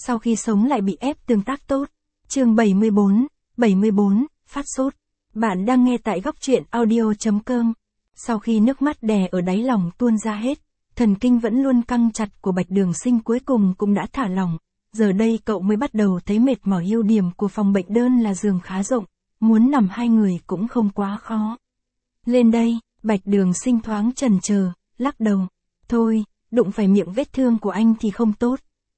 sau khi sống lại bị ép tương tác tốt. Chương 74, phát sốt. Bạn đang nghe tại góc truyện audio.com. Sau khi nước mắt đè ở đáy lòng tuôn ra hết, thần kinh vẫn luôn căng chặt của Bạch Đường Sinh cuối cùng cũng đã thả lỏng. Giờ đây cậu mới bắt đầu thấy mệt mỏi. Ưu điểm của phòng bệnh đơn là giường khá rộng, muốn nằm hai người cũng không quá khó. Lên đây, Bạch Đường Sinh thoáng chần chờ, lắc đầu. Thôi, đụng phải miệng vết thương của anh thì không tốt.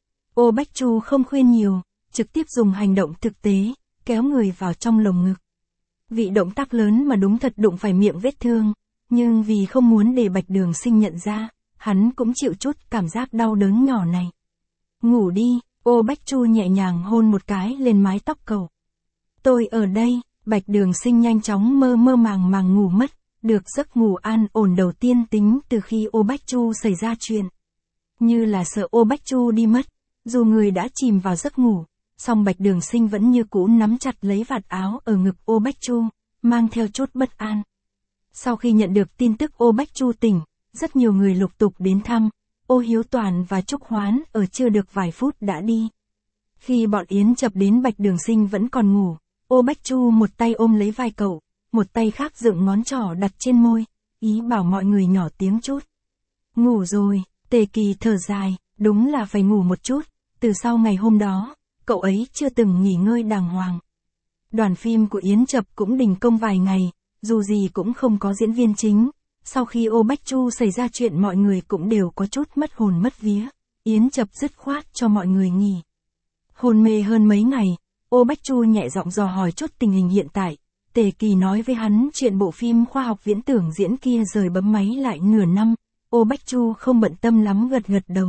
Ô Bách Chu không khuyên nhiều, trực tiếp dùng hành động thực tế, kéo người vào trong lồng ngực. Vì động tác lớn mà đúng thật đụng phải miệng vết thương, nhưng vì không muốn để Bạch Đường Sinh nhận ra, hắn cũng chịu chút cảm giác đau đớn nhỏ này. Ngủ đi, Ô Bách Chu nhẹ nhàng hôn một cái lên mái tóc cậu. Tôi ở đây, Bạch Đường Sinh nhanh chóng mơ màng ngủ mất, được giấc ngủ an ổn đầu tiên tính từ khi Ô Bách Chu xảy ra chuyện. Như là sợ Ô Bách Chu đi mất, dù người đã chìm vào giấc ngủ, song Bạch Đường Sinh vẫn như cũ nắm chặt lấy vạt áo ở ngực Ô Bách Chu, mang theo chút bất an. Sau khi nhận được tin tức Ô Bách Chu tỉnh, rất nhiều người lục tục đến thăm, Ô Hiếu Toàn và Trúc Hoán ở chưa được vài phút đã đi. Khi bọn Yến Chập đến Bạch Đường Sinh vẫn còn ngủ, Ô Bách Chu một tay ôm lấy vai cậu, một tay khác dựng ngón trỏ đặt trên môi, ý bảo mọi người nhỏ tiếng chút. Ngủ rồi, Tề Kỳ thở dài, đúng là phải ngủ một chút, từ sau ngày hôm đó, cậu ấy chưa từng nghỉ ngơi đàng hoàng. Đoàn phim của Yến Chập cũng đình công vài ngày, dù gì cũng không có diễn viên chính. Sau khi Ô Bách Chu xảy ra chuyện mọi người cũng đều có chút mất hồn mất vía, Yến Chập dứt khoát cho mọi người nghỉ. Hôn mê hơn mấy ngày, Ô Bách Chu nhẹ giọng dò hỏi chút tình hình hiện tại. Tề Kỳ nói với hắn chuyện bộ phim khoa học viễn tưởng diễn kia rời bấm máy lại nửa năm, Ô Bách Chu không bận tâm lắm gật đầu.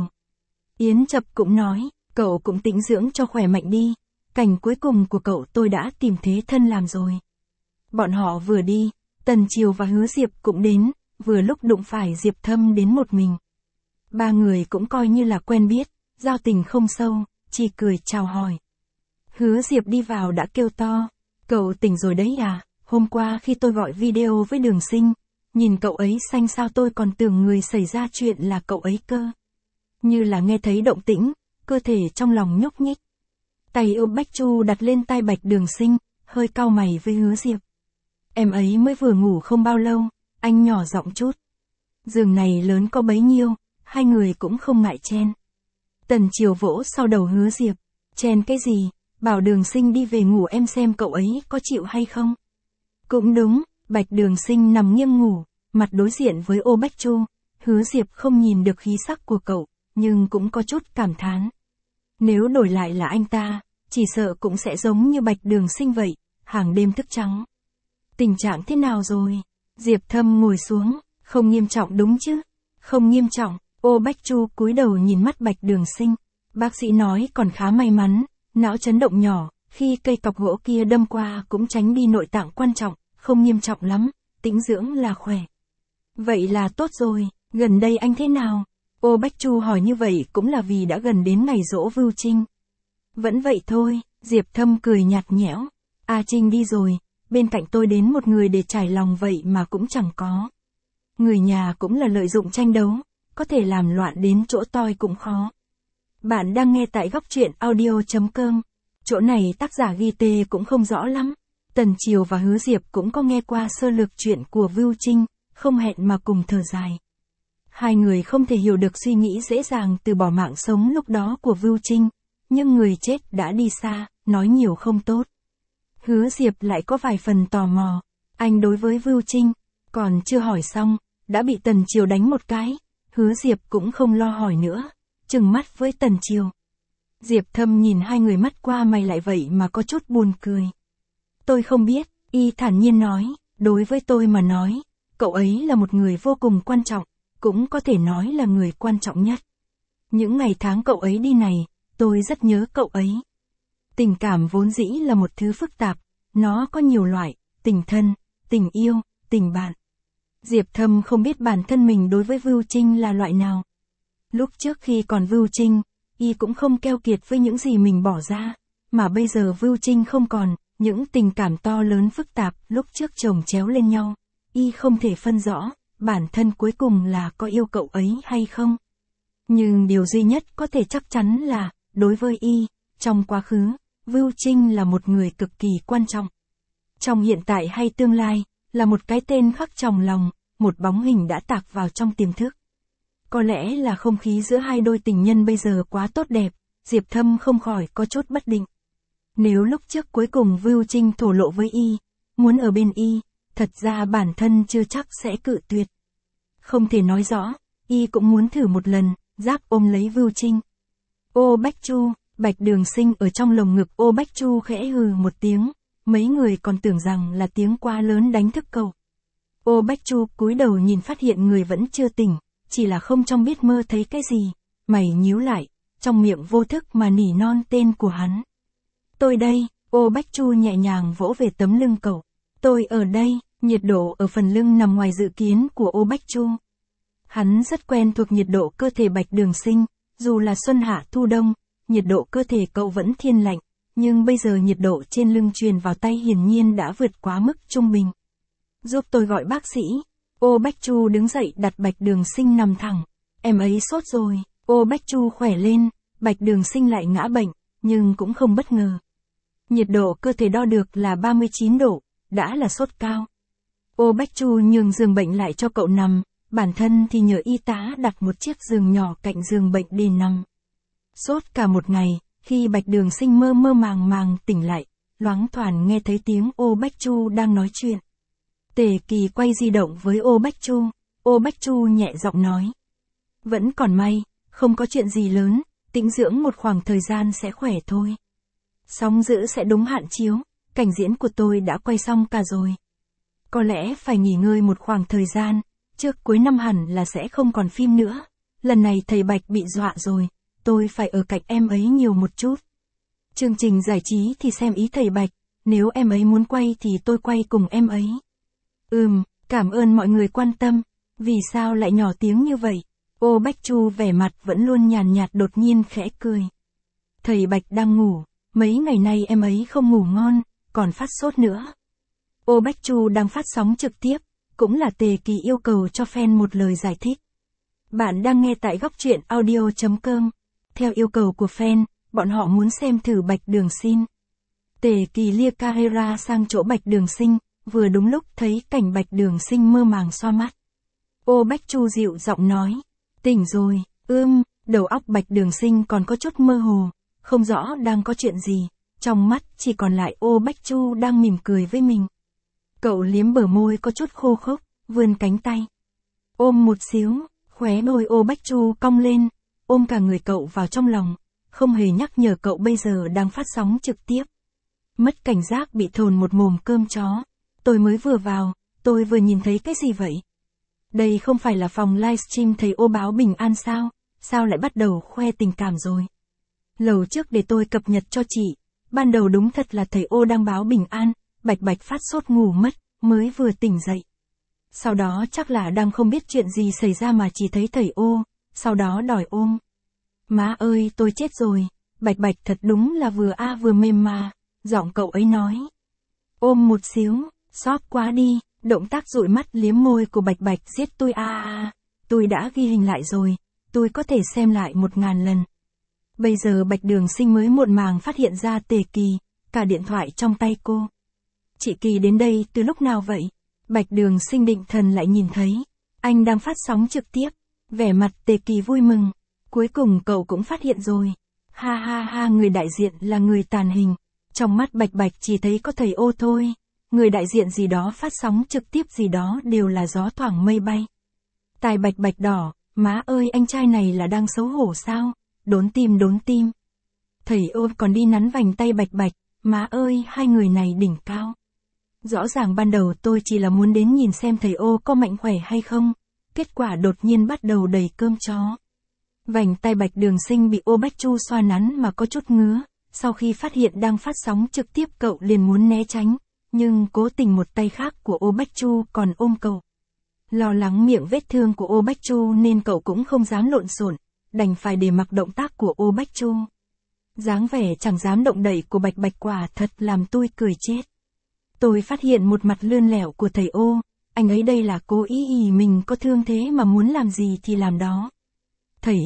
Yến Chập cũng nói, cậu cũng tĩnh dưỡng cho khỏe mạnh đi, cảnh cuối cùng của cậu tôi đã tìm thế thân làm rồi. Bọn họ vừa đi, Tần Triều và Hứa Diệp cũng đến, vừa lúc đụng phải Diệp Thâm đến một mình. Ba người cũng coi như là quen biết, giao tình không sâu, chỉ cười chào hỏi. Hứa Diệp đi vào đã kêu to, cậu tỉnh rồi đấy à, hôm qua khi tôi gọi video với Đường Sinh, nhìn cậu ấy xanh xao tôi còn tưởng người xảy ra chuyện là cậu ấy cơ. Như là nghe thấy động tĩnh, cơ thể trong lòng nhúc nhích. Tay Ô Bách Chu đặt lên tai Bạch Đường Sinh, hơi cau mày với Hứa Diệp. Em ấy mới vừa ngủ không bao lâu, anh nhỏ giọng chút. Giường này lớn có bấy nhiêu, hai người cũng không ngại chen. Tần Triều vỗ sau đầu Hứa Diệp, chen cái gì, bảo Đường Sinh đi về ngủ em xem cậu ấy có chịu hay không. Cũng đúng, Bạch Đường Sinh nằm nghiêng ngủ, mặt đối diện với Ô Bách Chu, Hứa Diệp không nhìn được khí sắc của cậu, nhưng cũng có chút cảm thán. Nếu đổi lại là anh ta, chỉ sợ cũng sẽ giống như Bạch Đường Sinh vậy, hàng đêm thức trắng. Tình trạng thế nào rồi? Diệp Thâm ngồi xuống, không nghiêm trọng đúng chứ? Không nghiêm trọng, Ô Bách Chu cúi đầu nhìn mắt Bạch Đường Sinh. Bác sĩ nói còn khá may mắn, não chấn động nhỏ, khi cây cọc gỗ kia đâm qua cũng tránh đi nội tạng quan trọng, không nghiêm trọng lắm, tĩnh dưỡng là khỏe. Vậy là tốt rồi, gần đây anh thế nào? Ô Bách Chu hỏi như vậy cũng là vì đã gần đến ngày giỗ Vưu Trinh. Vẫn vậy thôi, Diệp Thâm cười nhạt nhẽo. A Trinh đi rồi, bên cạnh tôi đến một người để trải lòng vậy mà cũng chẳng có. Người nhà cũng là lợi dụng tranh đấu, có thể làm loạn đến chỗ tôi cũng khó. Bạn đang nghe tại góc truyện audio.com. Chỗ này tác giả ghi tê cũng không rõ lắm. Tần Triều và Hứa Diệp cũng có nghe qua sơ lược chuyện của Vưu Trinh, không hẹn mà cùng thở dài. Hai người không thể hiểu được suy nghĩ dễ dàng từ bỏ mạng sống lúc đó của Vưu Trinh, nhưng người chết đã đi xa, nói nhiều không tốt. Hứa Diệp lại có vài phần tò mò, anh đối với Vưu Trinh, còn chưa hỏi xong, đã bị Tần Triều đánh một cái, Hứa Diệp cũng không lo hỏi nữa, trừng mắt với Tần Triều. Diệp Thâm nhìn hai người mắt qua mày lại vậy mà có chút buồn cười. Tôi không biết, y thản nhiên nói, đối với tôi mà nói, cậu ấy là một người vô cùng quan trọng, cũng có thể nói là người quan trọng nhất. Những ngày tháng cậu ấy đi này, tôi rất nhớ cậu ấy. Tình cảm vốn dĩ là một thứ phức tạp, nó có nhiều loại, tình thân, tình yêu, tình bạn. Diệp Thâm không biết bản thân mình đối với Vưu Trinh là loại nào. Lúc trước khi còn Vưu Trinh, y cũng không keo kiệt với những gì mình bỏ ra, mà bây giờ Vưu Trinh không còn, những tình cảm to lớn phức tạp lúc trước chồng chéo lên nhau, y không thể phân rõ, bản thân cuối cùng là có yêu cậu ấy hay không. Nhưng điều duy nhất có thể chắc chắn là, đối với y, trong quá khứ, Vưu Trinh là một người cực kỳ quan trọng. Trong hiện tại hay tương lai, là một cái tên khắc trong lòng, một bóng hình đã tạc vào trong tiềm thức. Có lẽ là không khí giữa hai đôi tình nhân bây giờ quá tốt đẹp, Diệp Thâm không khỏi có chút bất định. Nếu lúc trước cuối cùng Vưu Trinh thổ lộ với y, muốn ở bên y, thật ra bản thân chưa chắc sẽ cự tuyệt. Không thể nói rõ, y cũng muốn thử một lần, giáp ôm lấy Vưu Trinh. Ô Bách Chu, Bạch Đường Sinh ở trong lồng ngực Ô Bách Chu khẽ hừ một tiếng, mấy người còn tưởng rằng là tiếng quá lớn đánh thức cậu. Ô Bách Chu cúi đầu nhìn phát hiện người vẫn chưa tỉnh, chỉ là không trong biết mơ thấy cái gì, mày nhíu lại, trong miệng vô thức mà nỉ non tên của hắn. Tôi đây, Ô Bách Chu nhẹ nhàng vỗ về tấm lưng cậu. Tôi ở đây, nhiệt độ ở phần lưng nằm ngoài dự kiến của Ô Bách Chu. Hắn rất quen thuộc nhiệt độ cơ thể Bạch Đường Sinh, dù là xuân hạ thu đông, nhiệt độ cơ thể cậu vẫn thiên lạnh, nhưng bây giờ nhiệt độ trên lưng truyền vào tay hiển nhiên đã vượt quá mức trung bình. Giúp tôi gọi bác sĩ. Ô Bách Chu đứng dậy đặt Bạch Đường Sinh nằm thẳng. Em ấy sốt rồi. Ô Bách Chu khỏe lên, Bạch Đường Sinh lại ngã bệnh, nhưng cũng không bất ngờ. Nhiệt độ cơ thể đo được là 39 độ, đã là sốt cao. Ô Bách Chu nhường giường bệnh lại cho cậu nằm, bản thân thì nhờ y tá đặt một chiếc giường nhỏ cạnh giường bệnh để nằm. Sốt cả một ngày, khi Bạch Đường Sinh mơ mơ màng màng tỉnh lại, loáng thoảng nghe thấy tiếng Ô Bách Chu đang nói chuyện. Tề Kỳ quay di động với Ô Bách Chu, Ô Bách Chu nhẹ giọng nói. Vẫn còn may, không có chuyện gì lớn, tĩnh dưỡng một khoảng thời gian sẽ khỏe thôi. Sóng dữ sẽ đúng hạn chiếu, cảnh diễn của tôi đã quay xong cả rồi. Có lẽ phải nghỉ ngơi một khoảng thời gian, trước cuối năm hẳn là sẽ không còn phim nữa. Lần này thầy Bạch bị dọa rồi, tôi phải ở cạnh em ấy nhiều một chút. Chương trình giải trí thì xem ý thầy Bạch, nếu em ấy muốn quay thì tôi quay cùng em ấy. Cảm ơn mọi người quan tâm, vì sao lại nhỏ tiếng như vậy? Ô Bách Chu vẻ mặt vẫn luôn nhàn nhạt đột nhiên khẽ cười. Thầy Bạch đang ngủ, mấy ngày nay em ấy không ngủ ngon, còn phát sốt nữa. Ô Bách Chu đang phát sóng trực tiếp, cũng là Tề Kỳ yêu cầu cho fan một lời giải thích. Bạn đang nghe tại góc truyện audio.com. Theo yêu cầu của fan, bọn họ muốn xem thử Bạch Đường Sinh. Tề Kỳ lia camera sang chỗ Bạch Đường Sinh, vừa đúng lúc thấy cảnh Bạch Đường Sinh mơ màng xoa mắt. Ô Bách Chu dịu giọng nói, tỉnh rồi, đầu óc Bạch Đường Sinh còn có chút mơ hồ, không rõ đang có chuyện gì, trong mắt chỉ còn lại Ô Bách Chu đang mỉm cười với mình. Cậu liếm bờ môi có chút khô khốc, vươn cánh tay. Ôm một xíu, khóe môi Ô Bách Chu cong lên, ôm cả người cậu vào trong lòng, không hề nhắc nhở cậu bây giờ đang phát sóng trực tiếp. Mất cảnh giác bị thồn một mồm cơm chó. Tôi mới vừa vào, tôi vừa nhìn thấy cái gì vậy? Đây không phải là phòng livestream thầy Ô báo bình an sao? Sao lại bắt đầu khoe tình cảm rồi? Lầu trước để tôi cập nhật cho chị. Ban đầu đúng thật là thầy Ô đang báo bình an, Bạch Bạch phát sốt ngủ mất, mới vừa tỉnh dậy. Sau đó chắc là đang không biết chuyện gì xảy ra mà chỉ thấy thầy Ô, sau đó đòi ôm. Má ơi tôi chết rồi, Bạch Bạch thật đúng là vừa vừa mềm mà, giọng cậu ấy nói. Ôm một xíu, xót quá đi, động tác dụi mắt liếm môi của Bạch Bạch giết tôi tôi đã ghi hình lại rồi, tôi có thể xem lại 1000 lần. Bây giờ Bạch Đường Sinh mới muộn màng phát hiện ra Tề Kỳ, cả điện thoại trong tay cô. Chị Kỳ đến đây từ lúc nào vậy? Bạch Đường Sinh định thần lại nhìn thấy, anh đang phát sóng trực tiếp, vẻ mặt Tề Kỳ vui mừng, cuối cùng cậu cũng phát hiện rồi. Ha, người đại diện là người tàn hình, trong mắt Bạch Bạch chỉ thấy có thầy Ô thôi, người đại diện gì đó phát sóng trực tiếp gì đó đều là gió thoảng mây bay. Tai Bạch Bạch đỏ, má ơi anh trai này là đang xấu hổ sao? Đốn tim. Thầy Ô còn đi nắn vành tay Bạch Bạch, má ơi hai người này đỉnh cao. Rõ ràng ban đầu tôi chỉ là muốn đến nhìn xem thầy Ô có mạnh khỏe hay không, kết quả đột nhiên bắt đầu đầy cơm chó. Vành tay Bạch Đường Sinh bị Ô Bách Chu xoa nắn mà có chút ngứa, sau khi phát hiện đang phát sóng trực tiếp cậu liền muốn né tránh, nhưng cố tình một tay khác của Ô Bách Chu còn ôm cậu. Lo lắng miệng vết thương của Ô Bách Chu nên cậu cũng không dám lộn xộn, đành phải để mặc động tác của Ô Bách Chu. Dáng vẻ chẳng dám động đậy của Bạch Bạch quả thật làm tôi cười chết. Tôi phát hiện một mặt lươn lẹo của thầy Ô, anh ấy đây là cố ý mình có thương thế mà muốn làm gì thì làm đó. Thầy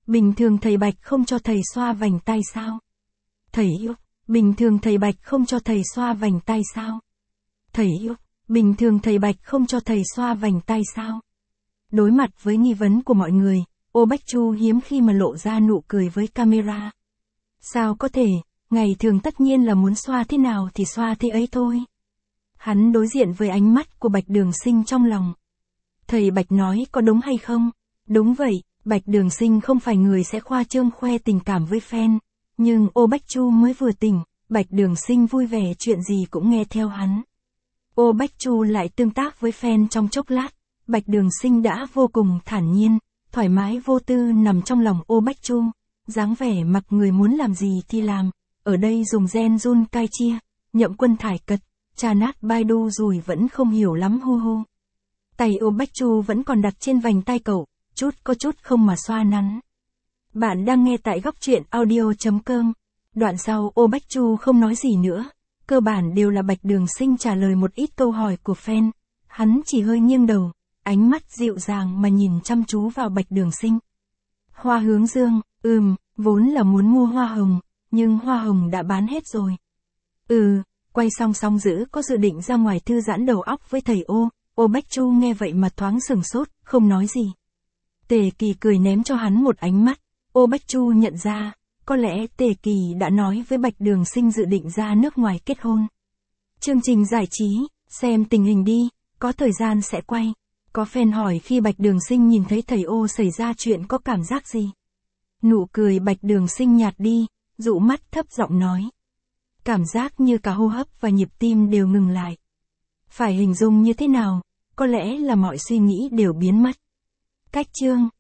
bình thường thầy Bạch không cho thầy xoa vành tay sao? Thầy yêu, bình thường thầy Bạch không cho thầy xoa vành tay sao? Thầy yêu, bình thường thầy Bạch không cho thầy xoa vành tay sao? Đối mặt với nghi vấn của mọi người, Ô Bách Chu hiếm khi mà lộ ra nụ cười với camera. Sao có thể, ngày thường tất nhiên là muốn xoa thế nào thì xoa thế ấy thôi. Hắn đối diện với ánh mắt của Bạch Đường Sinh trong lòng. Thầy Bạch nói có đúng hay không? Đúng vậy, Bạch Đường Sinh không phải người sẽ khoa trương khoe tình cảm với fan. Nhưng Ô Bách Chu mới vừa tỉnh, Bạch Đường Sinh vui vẻ chuyện gì cũng nghe theo hắn. Ô Bách Chu lại tương tác với fan trong chốc lát, Bạch Đường Sinh đã vô cùng thản nhiên, thoải mái vô tư nằm trong lòng Ô Bách Chu, dáng vẻ mặc người muốn làm gì thì làm, ở đây dùng gen run cai chia, Nhậm Quân thải cật, trà nát Baidu rồi vẫn không hiểu lắm hu hu. Tay Ô Bách Chu vẫn còn đặt trên vành tay cậu, có chút không mà xoa nắn. Bạn đang nghe tại góc truyện audio.com. Đoạn sau Ô Bách Chu không nói gì nữa, cơ bản đều là Bạch Đường Sinh trả lời một ít câu hỏi của fan. Hắn chỉ hơi nghiêng đầu, ánh mắt dịu dàng mà nhìn chăm chú vào Bạch Đường Sinh. Hoa hướng dương, vốn là muốn mua hoa hồng, nhưng hoa hồng đã bán hết rồi. Quay xong giữ có dự định ra ngoài thư giãn đầu óc với thầy Ô Bách Chu nghe vậy mà thoáng sừng sốt, không nói gì. Tề Kỳ cười ném cho hắn một ánh mắt, Ô Bách Chu nhận ra, có lẽ Tề Kỳ đã nói với Bạch Đường Sinh dự định ra nước ngoài kết hôn. Chương trình giải trí, xem tình hình đi, có thời gian sẽ quay. Có fan hỏi khi Bạch Đường Sinh nhìn thấy thầy Ô xảy ra chuyện có cảm giác gì? Nụ cười Bạch Đường Sinh nhạt đi, dụ mắt thấp giọng nói. Cảm giác như cả hô hấp và nhịp tim đều ngừng lại. Phải hình dung như thế nào, có lẽ là mọi suy nghĩ đều biến mất. Cách chương